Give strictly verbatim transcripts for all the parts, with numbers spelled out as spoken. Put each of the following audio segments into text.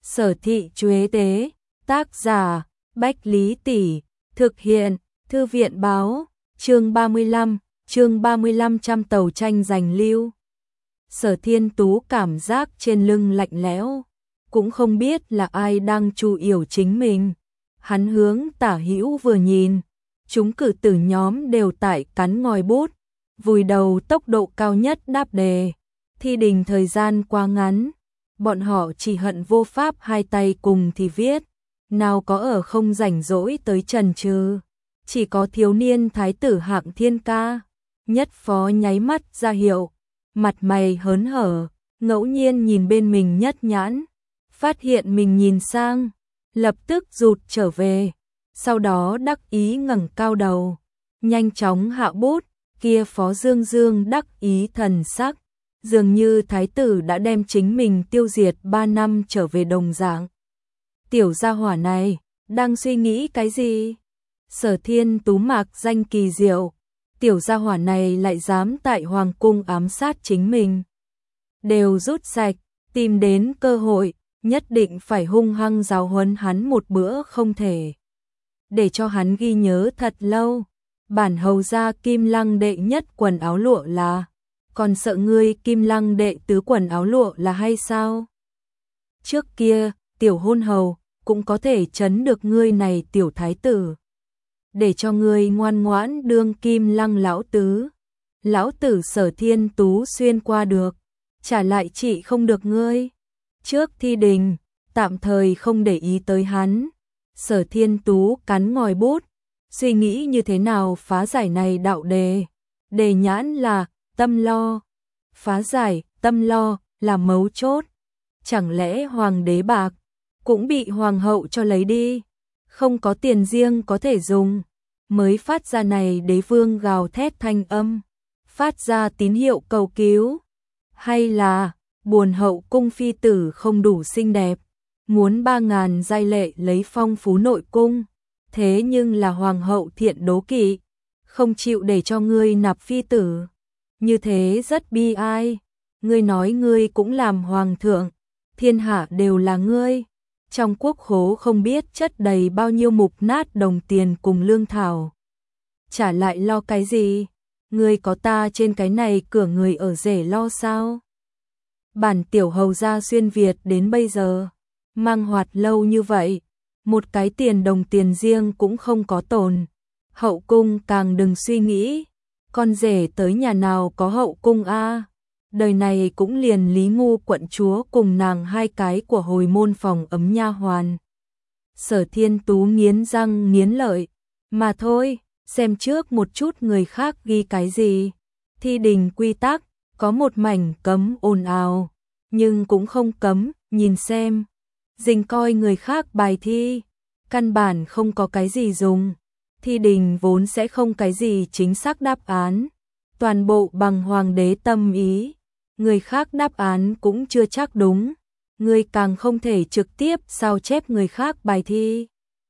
Sở Thị Chuế Tế, tác giả, Bách Lý Tỷ, thực hiện, Thư viện báo, chương ba mươi lăm, chương ba mươi lăm trăm tàu tranh giành lưu. Sở Thiên Tú cảm giác trên lưng lạnh lẽo, cũng không biết là ai đang chu yểu chính mình. Hắn hướng tả hữu vừa nhìn, chúng cử tử nhóm đều tại cắn ngòi bút, vùi đầu tốc độ cao nhất đáp đề. Thi đình thời gian quá ngắn, bọn họ chỉ hận vô pháp hai tay cùng thì viết, nào có ở không rảnh rỗi tới trần trừ. Chỉ có thiếu niên thái tử Hạng Thiên Ca, nhất phó nháy mắt ra hiệu, mặt mày hớn hở, ngẫu nhiên nhìn bên mình nhất nhãn, phát hiện mình nhìn sang, lập tức rụt trở về, sau đó đắc ý ngẩng cao đầu, nhanh chóng hạ bút, kia phó dương dương đắc ý thần sắc, dường như thái tử đã đem chính mình tiêu diệt ba năm trở về đồng dạng. Tiểu gia hỏa này, đang suy nghĩ cái gì? Sở Thiên Tú mạc danh kỳ diệu, tiểu gia hỏa này lại dám tại hoàng cung ám sát chính mình. Đều rút sạch, tìm đến cơ hội, nhất định phải hung hăng giáo huấn hắn một bữa không thể. Để cho hắn ghi nhớ thật lâu, bản hầu gia Kim Lăng đệ nhất quần áo lụa là, còn sợ ngươi Kim Lăng đệ tứ quần áo lụa là hay sao? Trước kia, tiểu hôn hầu, cũng có thể chấn được ngươi này tiểu thái tử. Để cho ngươi ngoan ngoãn đương Kim Lăng lão tứ. Lão tử Sở Thiên Tú xuyên qua được, trả lại trị không được ngươi. Trước thi đình, tạm thời không để ý tới hắn. Sở Thiên Tú cắn ngòi bút, suy nghĩ như thế nào phá giải này đạo đề. Đề nhãn là tâm lo, phá giải tâm lo là mấu chốt. Chẳng lẽ hoàng đế bạc cũng bị hoàng hậu cho lấy đi, không có tiền riêng có thể dùng, mới phát ra này đế vương gào thét thanh âm, phát ra tín hiệu cầu cứu, hay là buồn hậu cung phi tử không đủ xinh đẹp, muốn ba ngàn giai lệ lấy phong phú nội cung, thế nhưng là hoàng hậu thiện đố kỵ, không chịu để cho ngươi nạp phi tử, như thế rất bi ai. Ngươi nói ngươi cũng làm hoàng thượng, thiên hạ đều là ngươi. Trong quốc khố không biết chất đầy bao nhiêu mục nát đồng tiền cùng lương thảo. Trả lại lo cái gì? Ngươi có ta trên cái này cửa người ở rể lo sao? Bản tiểu hầu gia xuyên Việt đến bây giờ, mang hoạt lâu như vậy, một cái tiền đồng tiền riêng cũng không có tồn. Hậu cung càng đừng suy nghĩ, con rể tới nhà nào có hậu cung a? Đời này cũng liền Lý Ngu quận chúa cùng nàng hai cái của hồi môn phòng ấm nha hoàn. Sở Thiên Tú nghiến răng nghiến lợi, mà thôi, xem trước một chút người khác ghi cái gì. Thi đình quy tắc, có một mảnh cấm ồn ào, nhưng cũng không cấm, nhìn xem. Dình coi người khác bài thi, căn bản không có cái gì dùng. Thi đình vốn sẽ không cái gì chính xác đáp án, toàn bộ bằng hoàng đế tâm ý. Người khác đáp án cũng chưa chắc đúng, người càng không thể trực tiếp sao chép người khác bài thi.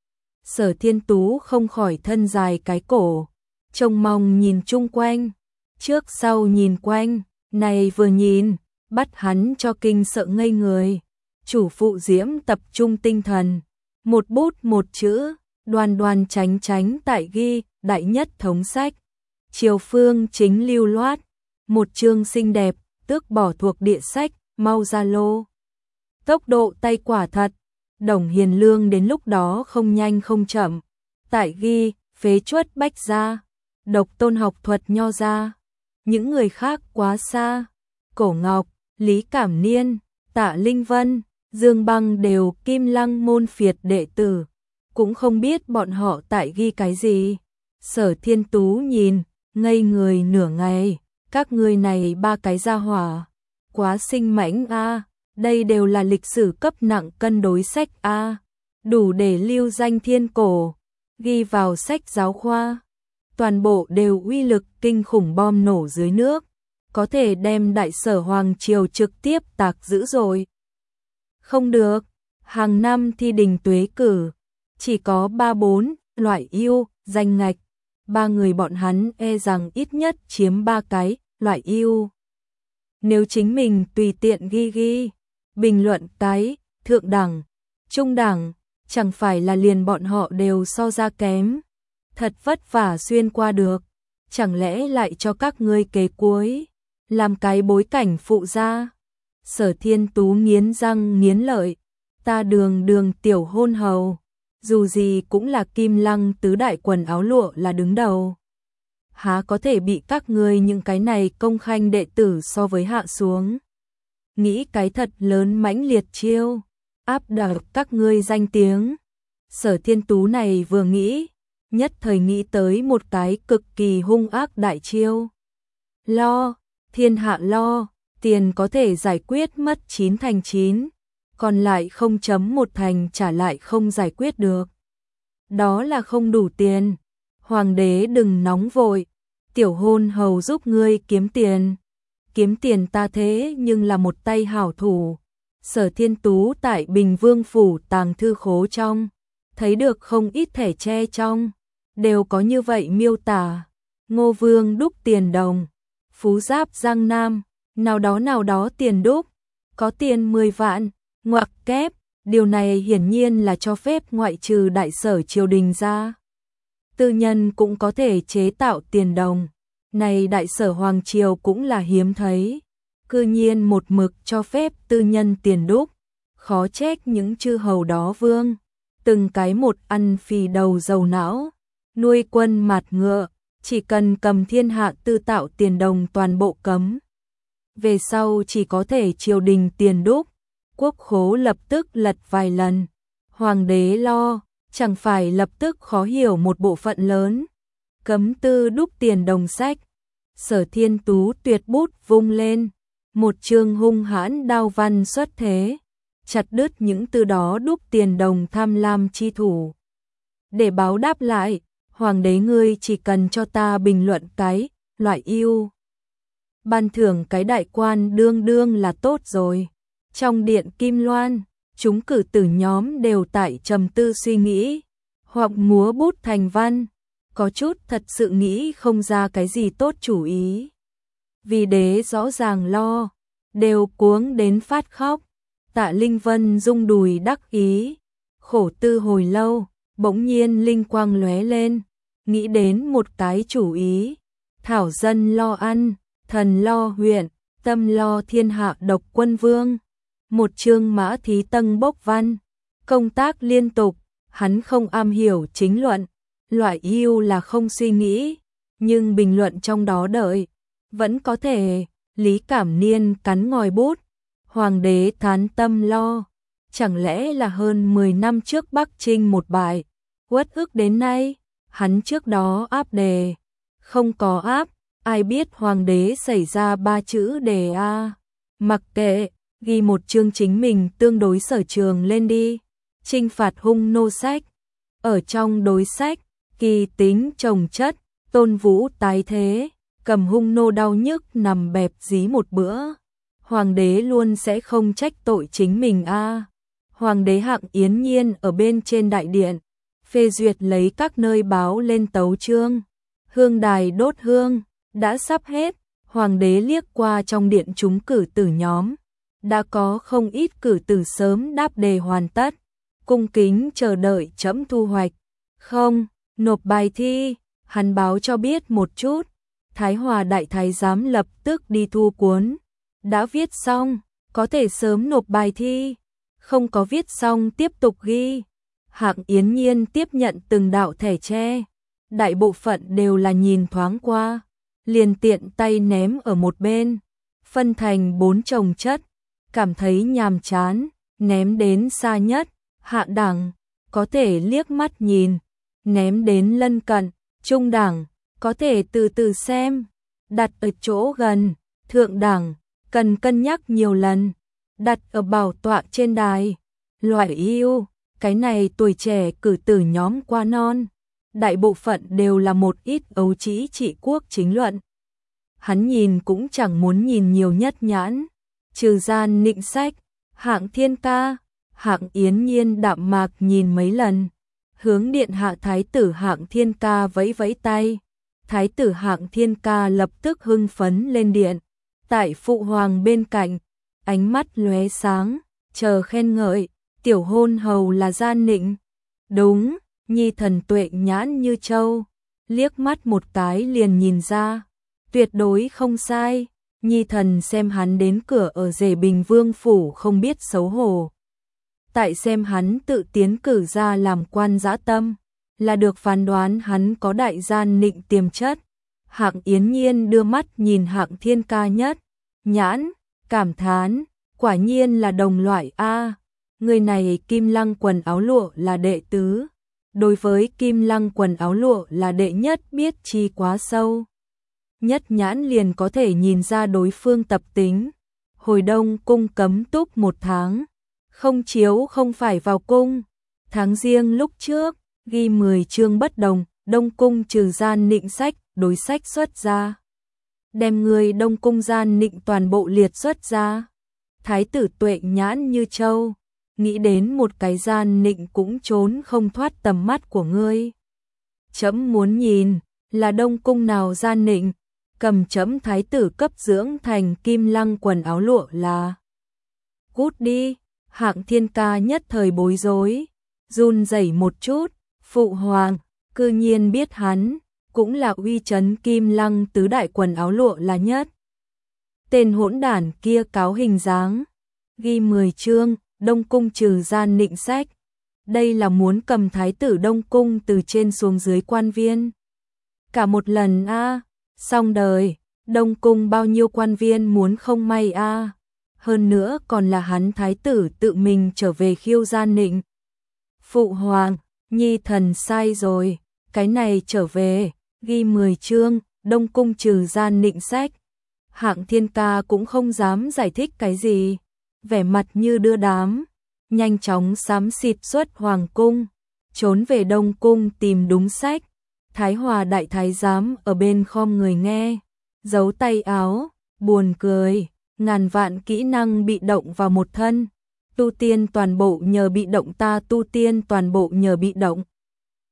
Sở Thiên Tú không khỏi thân dài cái cổ, trông mong nhìn chung quanh, trước sau nhìn quanh, này vừa nhìn, bắt hắn cho kinh sợ ngây người. Chủ phụ Diễm tập trung tinh thần, một bút một chữ, đoan đoan tránh tránh tại ghi, đại nhất thống sách. Triều phương chính lưu loát, một chương xinh đẹp, tước bỏ thuộc địa sách, mau ra lô. Tốc độ tay quả thật, Đồng Hiền Lương đến lúc đó không nhanh không chậm. Tại ghi, phế chuất bách gia, độc tôn học thuật nho gia. Những người khác quá xa, Cổ Ngọc, Lý Cảm Niên, Tạ Linh Vân, Dương Băng đều Kim Lăng môn phiệt đệ tử, cũng không biết bọn họ tại ghi cái gì. Sở Thiên Tú nhìn, ngây người nửa ngày, các người này ba cái gia hỏa, quá sinh mãnh a, đây đều là lịch sử cấp nặng cân đối sách a, đủ để lưu danh thiên cổ, ghi vào sách giáo khoa. Toàn bộ đều uy lực kinh khủng bom nổ dưới nước, có thể đem đại sở hoàng triều trực tiếp tạc dữ rồi. Không được, hàng năm thi đình tuế cử, chỉ có ba bốn loại ưu danh ngạch, ba người bọn hắn e rằng ít nhất chiếm ba cái loại ưu. Nếu chính mình tùy tiện ghi ghi, bình luận cái thượng đẳng, trung đẳng, chẳng phải là liền bọn họ đều so ra kém. Thật vất vả xuyên qua được, chẳng lẽ lại cho các ngươi kế cuối, làm cái bối cảnh phụ ra. Sở Thiên Tú nghiến răng nghiến lợi, ta đường đường tiểu hôn hầu, dù gì cũng là Kim Lăng tứ đại quần áo lụa là đứng đầu. Há có thể bị các ngươi những cái này công khanh đệ tử so với hạ xuống. Nghĩ cái thật lớn mãnh liệt chiêu, áp đảo các ngươi danh tiếng. Sở Thiên Tú này vừa nghĩ, nhất thời nghĩ tới một cái cực kỳ hung ác đại chiêu. Lo, thiên hạ lo, tiền có thể giải quyết mất chín thành chín, còn lại không chấm một thành trả lại không giải quyết được. Đó là không đủ tiền. Hoàng đế đừng nóng vội, tiểu hôn hầu giúp ngươi kiếm tiền. Kiếm tiền ta thế nhưng là một tay hảo thủ. Sở Thiên Tú tại Bình Vương phủ tàng thư khố trong, thấy được không ít thẻ tre trong, đều có như vậy miêu tả. Ngô Vương đúc tiền đồng, Phú Giáp Giang Nam, nào đó nào đó tiền đúc, có tiền mười vạn, ngoặc kép, điều này hiển nhiên là cho phép ngoại trừ đại sở triều đình ra. Tư nhân cũng có thể chế tạo tiền đồng, này đại sở hoàng triều cũng là hiếm thấy. Cư nhiên một mực cho phép tư nhân tiền đúc, khó trách những chư hầu đó vương, từng cái một ăn phì đầu dầu não, nuôi quân mạt ngựa, chỉ cần cầm thiên hạ tư tạo tiền đồng toàn bộ cấm. Về sau chỉ có thể triều đình tiền đúc, quốc khố lập tức lật vài lần. Hoàng đế lo, chẳng phải lập tức khó hiểu một bộ phận lớn. Cấm tư đúc tiền đồng sách. Sở Thiên Tú tuyệt bút vung lên, một chương hung hãn đao văn xuất thế, chặt đứt những từ đó đúc tiền đồng tham lam chi thủ. Để báo đáp lại, hoàng đế ngươi chỉ cần cho ta bình luận cái loại yêu, ban thưởng cái đại quan đương đương là tốt rồi. Trong điện Kim Loan, chúng cử tử nhóm đều tại trầm tư suy nghĩ, hoặc múa bút thành văn, có chút thật sự nghĩ không ra cái gì tốt chủ ý. Vì đế rõ ràng lo, đều cuống đến phát khóc. Tạ Linh Vân rung đùi đắc ý, khổ tư hồi lâu, bỗng nhiên linh quang lóe lên, nghĩ đến một cái chủ ý. Thảo dân lo ăn, thần lo huyện, tâm lo thiên hạ độc quân vương. Một chương mã thí tân bốc văn, công tác liên tục, hắn không am hiểu chính luận, loại yêu là không suy nghĩ, nhưng bình luận trong đó đợi, vẫn có thể. Lý Cảm Niên cắn ngòi bút, hoàng đế thán tâm lo, chẳng lẽ là hơn mười năm trước Bắc Trinh một bại, uất ức đến nay, hắn trước đó áp đề, không có áp, ai biết hoàng đế xảy ra ba chữ đề a, mặc kệ, ghi một chương chính mình tương đối sở trường lên đi, trinh phạt hung nô sách, ở trong đối sách, kỳ tính trồng chất, Tôn Vũ tái thế, cầm hung nô đau nhức nằm bẹp dí một bữa. Hoàng đế luôn sẽ không trách tội chính mình a. À. Hoàng đế Hạng Yến Nhiên ở bên trên đại điện, phê duyệt lấy các nơi báo lên tấu chương. Hương đài đốt hương, đã sắp hết, hoàng đế liếc qua trong điện chúng cử tử nhóm. Đã có không ít cử tử sớm đáp đề hoàn tất, cung kính chờ đợi trẫm thu hoạch. Không, nộp bài thi, hắn báo cho biết một chút. Thái Hòa đại thái giám lập tức đi thu cuốn. Đã viết xong, có thể sớm nộp bài thi. Không có viết xong tiếp tục ghi. Hạng Yến Nhiên tiếp nhận từng đạo thẻ tre. Đại bộ phận đều là nhìn thoáng qua, liền tiện tay ném ở một bên. Phân thành bốn chồng chất, cảm thấy nhàm chán, ném đến xa nhất. Hạ đẳng, có thể liếc mắt nhìn, ném đến lân cận. Trung đẳng, có thể từ từ xem, đặt ở chỗ gần. Thượng đẳng, cần cân nhắc nhiều lần, đặt ở bảo tọa trên đài. Loại yêu, cái này tuổi trẻ cử tử nhóm quá non, đại bộ phận đều là một ít ấu trĩ trị quốc chính luận. Hắn nhìn cũng chẳng muốn nhìn nhiều nhất nhãn, trừ gian nịnh sách. Hạng Thiên Ca, Hạng Yến Nhiên đạm mạc nhìn mấy lần, hướng điện hạ thái tử Hạng Thiên Ca vẫy vẫy tay. Thái tử Hạng Thiên Ca lập tức hưng phấn lên điện, tại phụ hoàng bên cạnh, ánh mắt lóe sáng, chờ khen ngợi, tiểu hôn hầu là Gian Nịnh. Đúng, Nhi thần tuệ nhãn như châu, liếc mắt một cái liền nhìn ra, tuyệt đối không sai. Nhi thần xem hắn đến cửa ở Dề Bình Vương phủ không biết xấu hổ. Tại xem hắn tự tiến cử ra làm quan dã tâm, là được phán đoán hắn có đại gian nịnh tiềm chất. Hạng Yến Nhiên đưa mắt nhìn Hạng Thiên Ca nhất, nhãn, cảm thán, quả nhiên là đồng loại a. Người này Kim Lăng quần áo lụa là đệ tứ, đối với Kim Lăng quần áo lụa là đệ nhất biết chi quá sâu. Nhất nhãn liền có thể nhìn ra đối phương tập tính. Hồi đông cung cấm túc một tháng, không chiếu không phải vào cung. Tháng riêng lúc trước, ghi mười chương bất đồng, đông cung trừ gian nịnh sách, đối sách xuất ra. Đem người đông cung gian nịnh toàn bộ liệt xuất ra. Thái tử tuệ nhãn như châu, nghĩ đến một cái gian nịnh cũng trốn không thoát tầm mắt của ngươi. Chấm muốn nhìn, là đông cung nào gian nịnh, cầm chấm thái tử cấp dưỡng thành Kim Lăng quần áo lụa là. Cút đi, Hạng Thiên Ca nhất thời bối rối, run rẩy một chút, phụ hoàng, cư nhiên biết hắn, cũng là uy chấn Kim Lăng tứ đại quần áo lụa là nhất. Tên hỗn đản kia cáo hình dáng, ghi mười chương, đông cung trừ gian nịnh sách. Đây là muốn cầm thái tử đông cung từ trên xuống dưới quan viên. Cả một lần a, à, xong đời, đông cung bao nhiêu quan viên muốn không may a. À. Hơn nữa còn là hắn thái tử tự mình trở về khiêu gian nịnh. Phụ hoàng, Nhi thần sai rồi, cái này trở về, ghi mười chương, đông cung trừ gian nịnh sách. Hạng Thiên Ca cũng không dám giải thích cái gì, vẻ mặt như đưa đám, nhanh chóng xám xịt xuất hoàng cung, trốn về đông cung tìm đúng sách. Thái Hòa đại thái giám ở bên khom người nghe, giấu tay áo, buồn cười, ngàn vạn kỹ năng bị động vào một thân, tu tiên toàn bộ nhờ bị động ta tu tiên toàn bộ nhờ bị động.